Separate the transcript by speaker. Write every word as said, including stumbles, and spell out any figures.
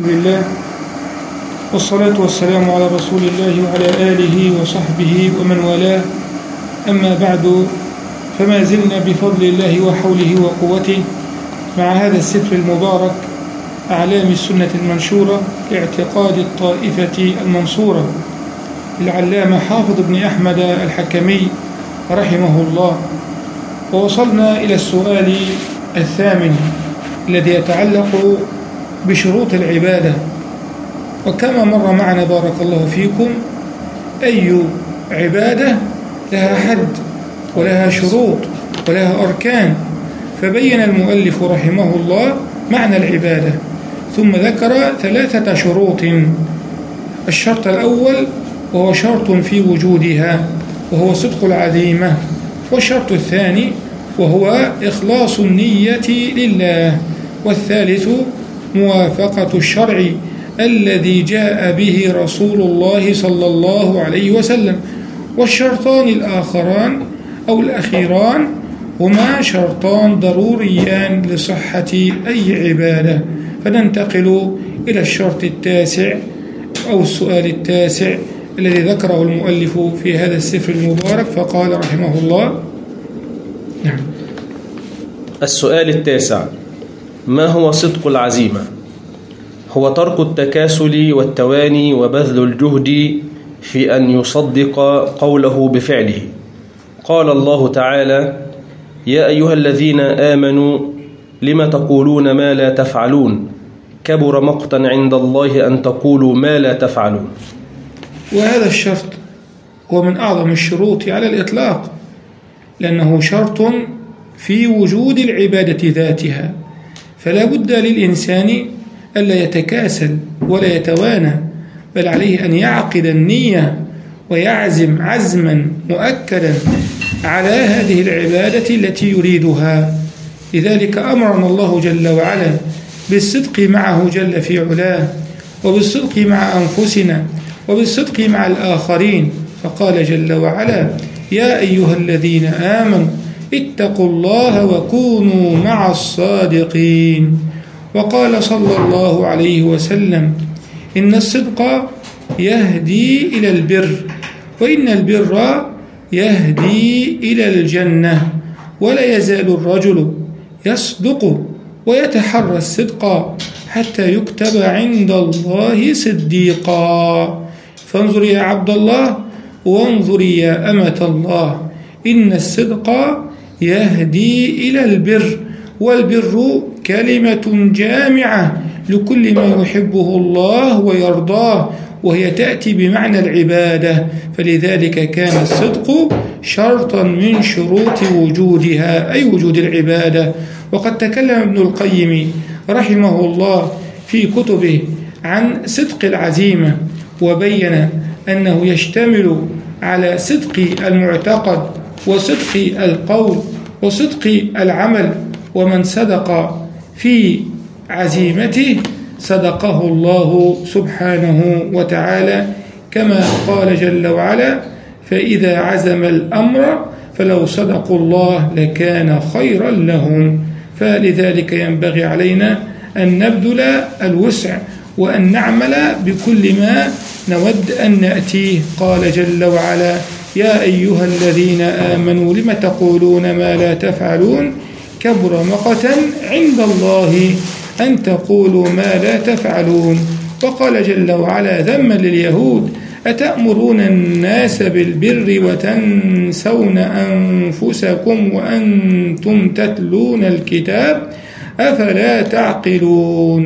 Speaker 1: لله والصلاة والسلام على رسول الله وعلى آله وصحبه ومن والاه. أما بعد، فما زلنا بفضل الله وحوله وقوته مع هذا السفر المبارك أعلام السنة المنشورة لاعتقاد الطائفة المنصورة للعلامة حافظ بن أحمد الحكمي رحمه الله. ووصلنا إلى السؤال الثامن الذي يتعلق بشروط العبادة. وكما مر معنا بارك الله فيكم، أي عبادة لها حد ولها شروط ولها أركان، فبين المؤلف رحمه الله معنى العبادة، ثم ذكر ثلاثة شروط. الشرط الأول وهو شرط في وجودها وهو صدق العزيمة، والشرط الثاني وهو إخلاص النية لله، والثالث موافقة الشرع الذي جاء به رسول الله صلى الله عليه وسلم. والشرطان الآخران أو الأخيران هما شرطان ضروريان لصحة أي عبادة. فننتقل إلى الشرط التاسع أو السؤال التاسع الذي ذكره المؤلف في هذا السفر المبارك، فقال رحمه الله: نعم.
Speaker 2: السؤال التاسع: ما هو صدق العزيمة؟ هو ترك التكاسل والتواني وبذل الجهد في أن يصدق قوله بفعله. قال الله تعالى: يا أيها الذين آمنوا لم تقولون ما لا تفعلون كبر مقتا عند الله أن تقولوا ما لا تفعلون.
Speaker 1: وهذا الشرط هو من أعظم الشروط على الإطلاق، لأنه شرط في وجود العبادة ذاتها، فلا بد للإنسان ألا يتكاسل ولا يتوانى، بل عليه أن يعقد النية ويعزم عزما مؤكدا على هذه العبادة التي يريدها. لذلك أمرنا الله جل وعلا بالصدق معه جل في علاه، وبالصدق مع أنفسنا، وبالصدق مع الآخرين. فقال جل وعلا: يا أيها الذين آمنوا اتقوا الله وكونوا مع الصادقين. وقال صلى الله عليه وسلم: إن الصدق يهدي إلى البر، وإن البر يهدي إلى الجنة، ولا يزال الرجل يصدق ويتحرى الصدق حتى يكتب عند الله صديقا. فانظر يا عبد الله، وانظر يا أمة الله، إن الصدق يهدي إلى البر، والبر كلمة جامعة لكل ما يحبه الله ويرضاه، وهي تأتي بمعنى العبادة. فلذلك كان الصدق شرطا من شروط وجودها، أي وجود العبادة. وقد تكلم ابن القيم رحمه الله في كتبه عن صدق العزيمة، وبين أنه يشتمل على صدق المعتقد وصدق القول وصدق العمل. ومن صدق في عزيمته صدقه الله سبحانه وتعالى، كما قال جل وعلا: فإذا عزم الأمر فلو صدقوا الله لكان خيرا لهم. فلذلك ينبغي علينا أن نبذل الوسع وأن نعمل بكل ما نود أن نأتيه. قال جل وعلا: يا أيها الذين آمنوا لم تقولون ما لا تفعلون كبر مقتا عند الله أن تقولوا ما لا تفعلون. وقال جل وعلا ذما لليهود: أتأمرون الناس بالبر وتنسون أنفسكم وأنتم تتلون الكتاب أفلا تعقلون.